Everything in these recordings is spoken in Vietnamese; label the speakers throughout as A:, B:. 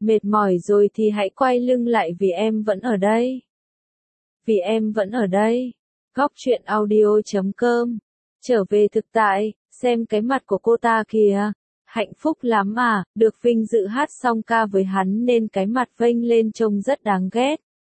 A: Mệt mỏi rồi thì hãy quay lưng lại vì em vẫn ở đây. Vì em vẫn ở đây. Góc truyện audio.com. Trở về thực tại, xem cái mặt của cô ta kìa. Hạnh phúc lắm à, được vinh dự hát xong ca với hắn nên cái mặt vênh lên trông rất đáng ghét.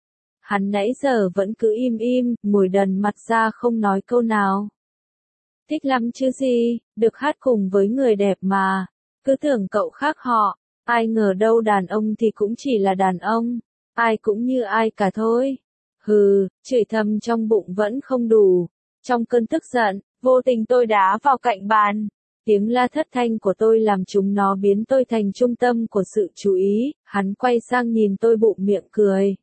A: Hắn nãy giờ vẫn cứ im im, ngồi đần mặt ra không nói câu nào. Thích lắm chứ gì, được hát cùng với người đẹp mà. Cứ tưởng cậu khác họ, ai ngờ đâu đàn ông thì cũng chỉ là đàn ông, ai cũng như ai cả thôi. Hừ, chửi thầm trong bụng vẫn không đủ. Trong cơn tức giận, vô tình tôi đá vào cạnh bàn. Tiếng la thất thanh của tôi làm chúng nó biến tôi thành trung tâm của sự chú ý. Hắn quay sang nhìn tôi bụng miệng cười.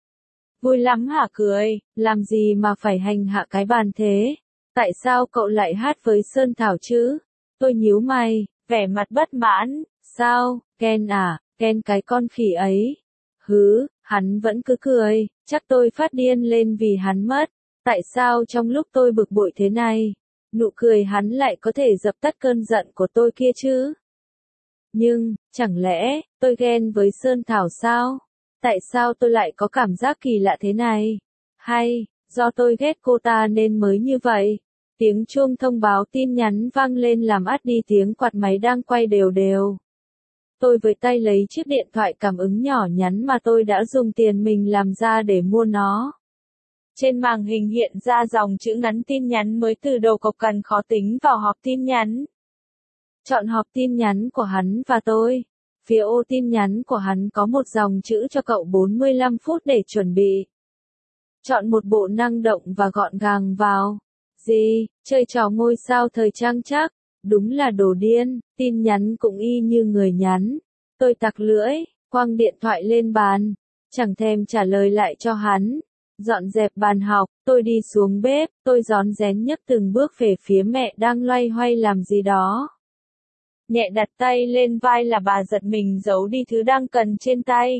A: Vui lắm hả cười, làm gì mà phải hành hạ cái bàn thế? Tại sao cậu lại hát với Sơn Thảo chứ? Tôi nhíu mày, vẻ mặt bất mãn. Sao, Ken à, Ken cái con khỉ ấy. Hứ, hắn vẫn cứ cười, chắc tôi phát điên lên vì hắn mất. Tại sao trong lúc tôi bực bội thế này, nụ cười hắn lại có thể dập tắt cơn giận của tôi kia chứ? Nhưng, chẳng lẽ, tôi ghen với Sơn Thảo sao? Tại sao tôi lại có cảm giác kỳ lạ thế này? Hay, do tôi ghét cô ta nên mới như vậy? Tiếng chuông thông báo tin nhắn vang lên làm át đi tiếng quạt máy đang quay đều đều. Tôi với tay lấy chiếc điện thoại cảm ứng nhỏ nhắn mà tôi đã dùng tiền mình làm ra để mua nó. Trên màn hình hiện ra dòng chữ ngắn tin nhắn mới từ đầu cộc cằn khó tính vào hộp tin nhắn. Chọn hộp tin nhắn của hắn và tôi. Phía ô tin nhắn của hắn có một dòng chữ cho cậu 45 phút để chuẩn bị. Chọn một bộ năng động và gọn gàng vào. Gì, chơi trò ngôi sao thời trang chắc? Đúng là đồ điên, tin nhắn cũng y như người nhắn. Tôi tặc lưỡi, quăng điện thoại lên bàn. Chẳng thèm trả lời lại cho hắn. Dọn dẹp bàn học, tôi đi xuống bếp, tôi rón rén nhấc từng bước về phía mẹ đang loay hoay làm gì đó. Nhẹ đặt tay lên vai là bà giật mình giấu đi thứ đang cần trên tay.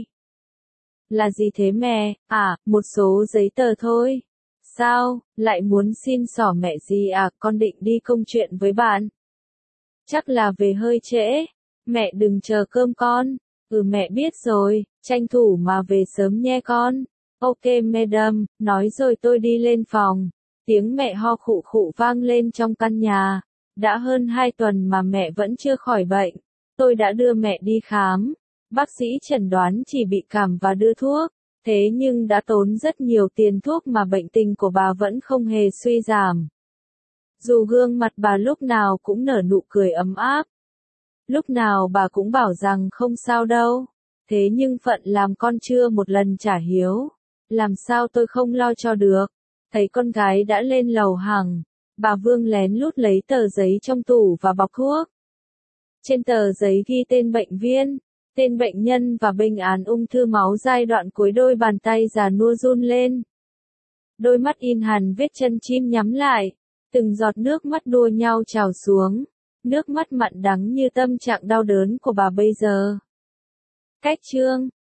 A: Là gì thế mẹ? À, một số giấy tờ thôi. Sao, lại muốn xin xỏ mẹ gì à, con định đi công chuyện với bạn. Chắc là về hơi trễ. Mẹ đừng chờ cơm con. Mẹ biết rồi, tranh thủ mà về sớm nhé con. Ok madam, nói rồi tôi đi lên phòng. Tiếng mẹ ho khụ khụ vang lên trong căn nhà. Đã hơn 2 tuần mà mẹ vẫn chưa khỏi bệnh. Tôi đã đưa mẹ đi khám. Bác sĩ chẩn đoán chỉ bị cảm và đưa thuốc. Thế nhưng đã tốn rất nhiều tiền thuốc mà bệnh tình của bà vẫn không hề suy giảm. Dù gương mặt bà lúc nào cũng nở nụ cười ấm áp. Lúc nào bà cũng bảo rằng không sao đâu. Thế nhưng phận làm con chưa một lần trả hiếu. Làm sao tôi không lo cho được. Thấy con gái đã lên lầu hàng. Bà Vương lén lút lấy tờ giấy trong tủ và bọc thuốc. Trên tờ giấy ghi tên bệnh viên, tên bệnh nhân và bệnh án ung thư máu giai đoạn cuối. Đôi bàn tay già nua run lên. Đôi mắt in hằn vết chân chim nhắm lại. Từng giọt nước mắt đua nhau trào xuống. Nước mắt mặn đắng như tâm trạng đau đớn của bà bây giờ. Cách chương